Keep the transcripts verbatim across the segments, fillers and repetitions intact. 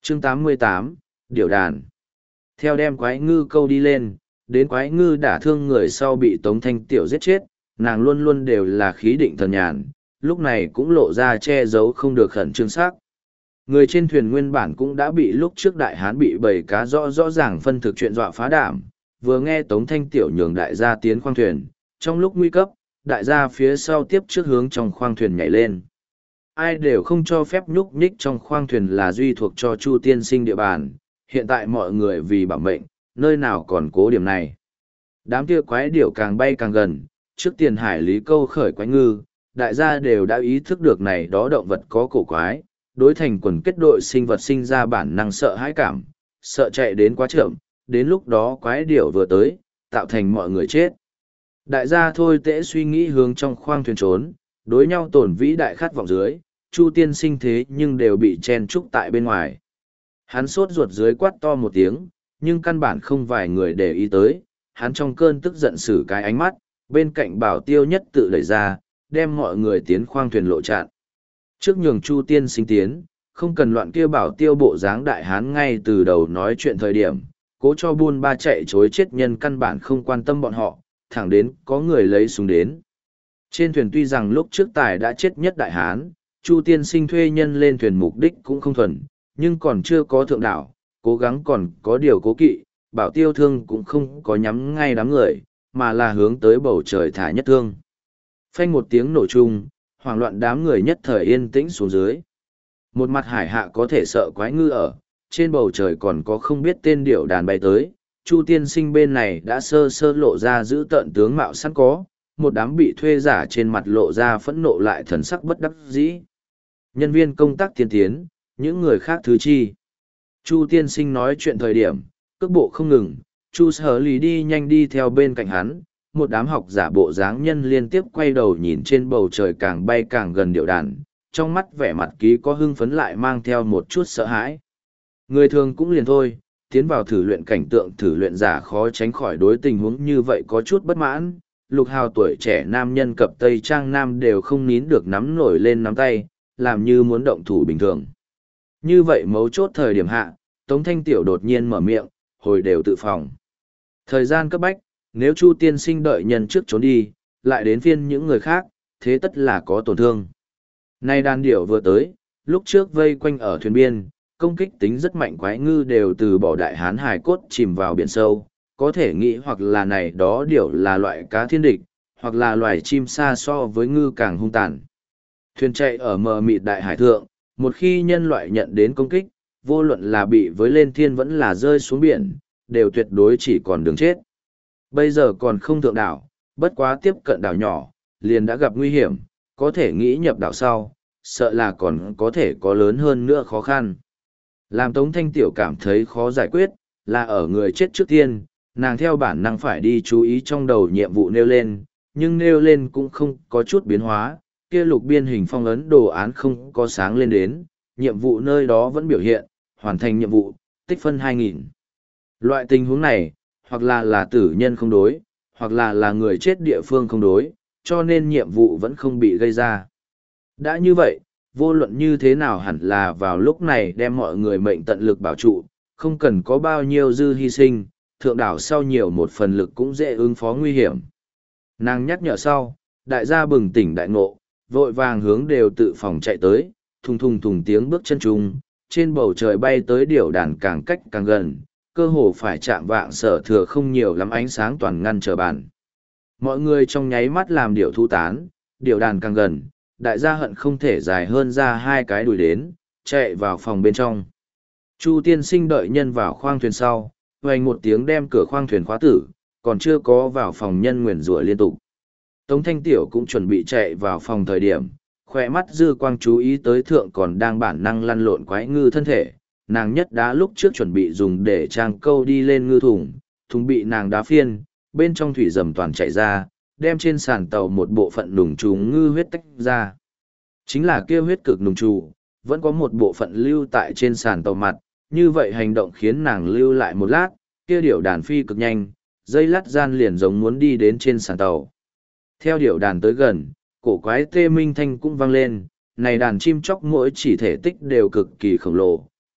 chương tám mươi tám, Điểu đàn. Theo đem quái ngư câu đi lên, đến quái ngư đả thương người sau bị Tống Thanh Tiểu giết chết, nàng luôn luôn đều là khí định thần nhàn, lúc này cũng lộ ra che giấu không được khẩn trương sắc. Người trên thuyền nguyên bản cũng đã bị lúc trước đại hán bị bầy cá rõ rõ ràng phân thực chuyện dọa phá đảm, vừa nghe Tống Thanh Tiểu nhường đại gia tiến khoang thuyền, trong lúc nguy cấp, đại gia phía sau tiếp trước hướng trong khoang thuyền nhảy lên. Ai đều không cho phép nhúc nhích trong khoang thuyền là duy thuộc cho Chu tiên sinh địa bàn, hiện tại mọi người vì bảo mệnh, nơi nào còn cố điểm này. Đám kia quái điểu càng bay càng gần, trước tiền hải lý câu khởi quái ngư, đại gia đều đã ý thức được này đó động vật có cổ quái, đối thành quần kết đội sinh vật sinh ra bản năng sợ hãi cảm, sợ chạy đến quá chậm, đến lúc đó quái điểu vừa tới, tạo thành mọi người chết. Đại gia thôi tễ suy nghĩ hướng trong khoang thuyền trốn, đối nhau tổn vĩ đại khát vọng dưới, Chu tiên sinh thế nhưng đều bị chen trúc tại bên ngoài. Hắn sốt ruột dưới quát to một tiếng, nhưng căn bản không vài người để ý tới, hắn trong cơn tức giận xử cái ánh mắt, bên cạnh bảo tiêu nhất tự đẩy ra, đem mọi người tiến khoang thuyền lộ chặn. Trước nhường Chu tiên sinh tiến, không cần loạn kia bảo tiêu bộ dáng đại hán ngay từ đầu nói chuyện thời điểm, cố cho buôn ba chạy chối chết nhân căn bản không quan tâm bọn họ, thẳng đến có người lấy súng đến. Trên thuyền tuy rằng lúc trước tài đã chết nhất đại hán, Chu tiên sinh thuê nhân lên thuyền mục đích cũng không thuần, nhưng còn chưa có thượng đảo, cố gắng còn có điều cố kỵ, bảo tiêu thương cũng không có nhắm ngay đám người, mà là hướng tới bầu trời thả nhất thương. Phanh một tiếng nổ chung, hoảng loạn đám người nhất thời yên tĩnh xuống dưới. Một mặt hải hạ có thể sợ quái ngư ở, trên bầu trời còn có không biết tên điểu đàn bay tới, Chu tiên sinh bên này đã sơ sơ lộ ra giữ tợn tướng mạo sẵn có, một đám bị thuê giả trên mặt lộ ra phẫn nộ lại thần sắc bất đắc dĩ. Nhân viên công tác tiên tiến, những người khác thứ chi. Chu tiên sinh nói chuyện thời điểm, cước bộ không ngừng, Chu sở lì đi nhanh đi theo bên cạnh hắn, một đám học giả bộ dáng nhân liên tiếp quay đầu nhìn trên bầu trời càng bay càng gần điệu đàn, trong mắt vẻ mặt ký có hưng phấn lại mang theo một chút sợ hãi. Người thường cũng liền thôi, tiến vào thử luyện cảnh tượng thử luyện giả khó tránh khỏi đối tình huống như vậy có chút bất mãn, lục hào tuổi trẻ nam nhân cập tây trang nam đều không nín được nắm nổi lên nắm tay, làm như muốn động thủ bình thường. Như vậy mấu chốt thời điểm hạ, Tống Thanh Tiểu đột nhiên mở miệng, hồi đều tự phòng. Thời gian cấp bách, nếu Chu tiên sinh đợi nhân trước trốn đi, lại đến phiên những người khác, thế tất là có tổn thương. Nay đàn điểu vừa tới, lúc trước vây quanh ở thuyền biên, công kích tính rất mạnh quái ngư đều từ bỏ đại hán hài cốt chìm vào biển sâu, có thể nghĩ hoặc là này đó điểu là loại cá thiên địch, hoặc là loài chim xa so với ngư càng hung tàn. Thuyền chạy ở mờ mịt đại hải thượng, một khi nhân loại nhận đến công kích, vô luận là bị với lên thiên vẫn là rơi xuống biển, đều tuyệt đối chỉ còn đường chết. Bây giờ còn không thượng đảo, bất quá tiếp cận đảo nhỏ, liền đã gặp nguy hiểm, có thể nghĩ nhập đảo sau, sợ là còn có thể có lớn hơn nữa khó khăn. Làm Tống Thanh Tiểu cảm thấy khó giải quyết, là ở người chết trước tiên, nàng theo bản năng phải đi chú ý trong đầu nhiệm vụ nêu lên, nhưng nêu lên cũng không có chút biến hóa, kia lục biên hình phong ấn đồ án không có sáng lên đến, nhiệm vụ nơi đó vẫn biểu hiện, hoàn thành nhiệm vụ, tích phân hai nghìn. Loại tình huống này, hoặc là là tử nhân không đối, hoặc là là người chết địa phương không đối, cho nên nhiệm vụ vẫn không bị gây ra. Đã như vậy, vô luận như thế nào hẳn là vào lúc này đem mọi người mệnh tận lực bảo trụ, không cần có bao nhiêu dư hy sinh, thượng đảo sau nhiều một phần lực cũng dễ ứng phó nguy hiểm. Nàng nhắc nhở sau, đại gia bừng tỉnh đại ngộ, vội vàng hướng đều tự phòng chạy tới, thùng thùng thùng tiếng bước chân trung, trên bầu trời bay tới điểu đàn càng cách càng gần, cơ hồ phải chạm vạng sở thừa không nhiều lắm ánh sáng toàn ngăn trở bàn. Mọi người trong nháy mắt làm điểu thu tán, điểu đàn càng gần, đại gia hận không thể dài hơn ra hai cái đùi đến, chạy vào phòng bên trong. Chu tiên sinh đợi nhân vào khoang thuyền sau, hoành một tiếng đem cửa khoang thuyền khóa tử, còn chưa có vào phòng nhân nguyền rủa liên tục. Tống Thanh Tiểu cũng chuẩn bị chạy vào phòng thời điểm, khỏe mắt dư quang chú ý tới thượng còn đang bản năng lăn lộn quái ngư thân thể, nàng nhất đá lúc trước chuẩn bị dùng để trang câu đi lên ngư thùng, thùng bị nàng đá phiên, bên trong thủy dầm toàn chạy ra, đem trên sàn tàu một bộ phận nùng trù ngư huyết tách ra. Chính là kia huyết cực nùng trù, vẫn có một bộ phận lưu tại trên sàn tàu mặt, như vậy hành động khiến nàng lưu lại một lát, kia điểu đàn phi cực nhanh, dây lát gian liền giống muốn đi đến trên sàn tàu. Theo điểu đàn tới gần, cổ quái tê minh thanh cũng vang lên, này đàn chim chóc mỗi chỉ thể tích đều cực kỳ khổng lồ,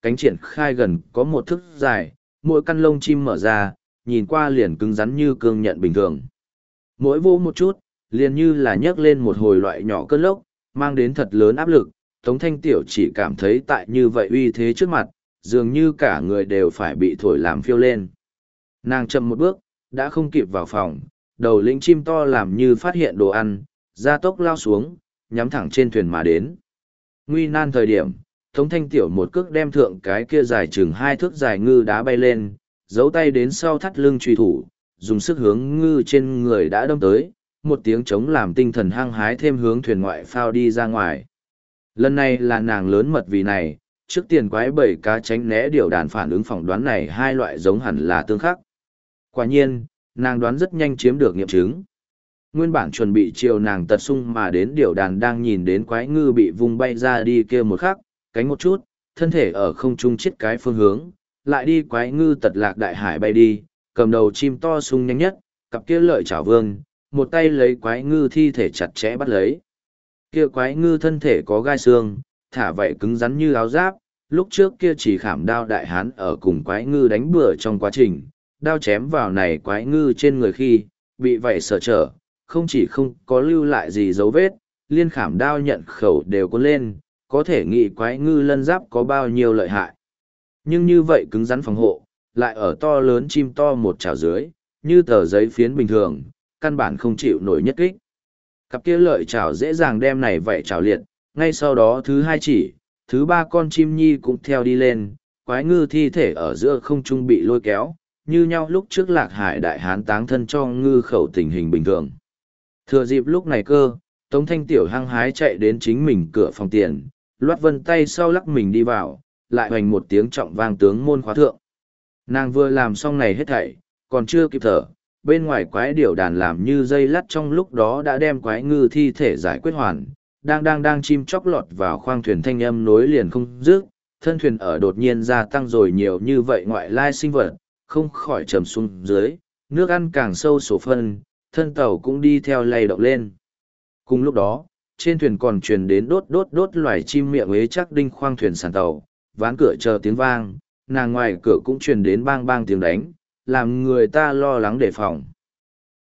cánh triển khai gần có một thước dài, mỗi căn lông chim mở ra, nhìn qua liền cứng rắn như cương nhận bình thường. Mỗi vô một chút, liền như là nhấc lên một hồi loại nhỏ cơn lốc, mang đến thật lớn áp lực. Tống Thanh Tiểu chỉ cảm thấy tại như vậy uy thế trước mặt, dường như cả người đều phải bị thổi làm phiêu lên. Nàng chậm một bước, đã không kịp vào phòng, đầu lĩnh chim to làm như phát hiện đồ ăn, ra tốc lao xuống, nhắm thẳng trên thuyền mà đến. Nguy nan thời điểm, Tống Thanh Tiểu một cước đem thượng cái kia dài chừng hai thước dài ngư đá bay lên, giấu tay đến sau thắt lưng truy thủ, dùng sức hướng ngư trên người đã đâm tới, một tiếng trống làm tinh thần hăng hái thêm hướng thuyền ngoại phao đi ra ngoài. Lần này là nàng lớn mật vì này, trước tiền quái bảy cá tránh né điều đàn phản ứng phỏng đoán này hai loại giống hẳn là tương khắc. Quả nhiên, nàng đoán rất nhanh chiếm được nghiệm chứng. Nguyên bản chuẩn bị chiều nàng tật sung mà đến điều đàn đang nhìn đến quái ngư bị vung bay ra đi kia một khắc, cánh một chút, thân thể ở không trung chết cái phương hướng, lại đi quái ngư tật lạc đại hải bay đi, cầm đầu chim to sung nhanh nhất, cặp kia lợi chảo vương, một tay lấy quái ngư thi thể chặt chẽ bắt lấy. Kia quái ngư thân thể có gai xương, thả vậy cứng rắn như áo giáp, lúc trước kia chỉ khảm đao đại hán ở cùng quái ngư đánh bừa trong quá trình, đao chém vào này quái ngư trên người khi, bị vậy sở trở, không chỉ không có lưu lại gì dấu vết, liên khảm đao nhận khẩu đều có lên, có thể nghĩ quái ngư lân giáp có bao nhiêu lợi hại. Nhưng như vậy cứng rắn phòng hộ, lại ở to lớn chim to một chảo dưới, như tờ giấy phiến bình thường, căn bản không chịu nổi nhất kích. Cặp kia lợi chảo dễ dàng đem này vậy chảo liệt, ngay sau đó thứ hai chỉ, thứ ba con chim nhi cũng theo đi lên, quái ngư thi thể ở giữa không trung bị lôi kéo, như nhau lúc trước lạc hải đại hán táng thân cho ngư khẩu tình hình bình thường. Thừa dịp lúc này cơ, Tống Thanh Tiểu hăng hái chạy đến chính mình cửa phòng tiền, loát vân tay sau lắc mình đi vào, lại hoành một tiếng trọng vang tướng môn khóa thượng. Nàng vừa làm xong này hết thảy, còn chưa kịp thở, bên ngoài quái điểu đàn làm như dây lắt trong lúc đó đã đem quái ngư thi thể giải quyết hoàn, đang đang đang chim chóc lọt vào khoang thuyền thanh âm nối liền không dứt, thân thuyền ở đột nhiên gia tăng rồi nhiều như vậy ngoại lai sinh vật, không khỏi trầm xuống dưới, nước ăn càng sâu sổ phân, thân tàu cũng đi theo lay động lên. Cùng lúc đó, trên thuyền còn truyền đến đốt đốt đốt loài chim miệng ế chắc đinh khoang thuyền sàn tàu, ván cửa chờ tiếng vang, nàng ngoài cửa cũng truyền đến bang bang tiếng đánh, làm người ta lo lắng đề phòng.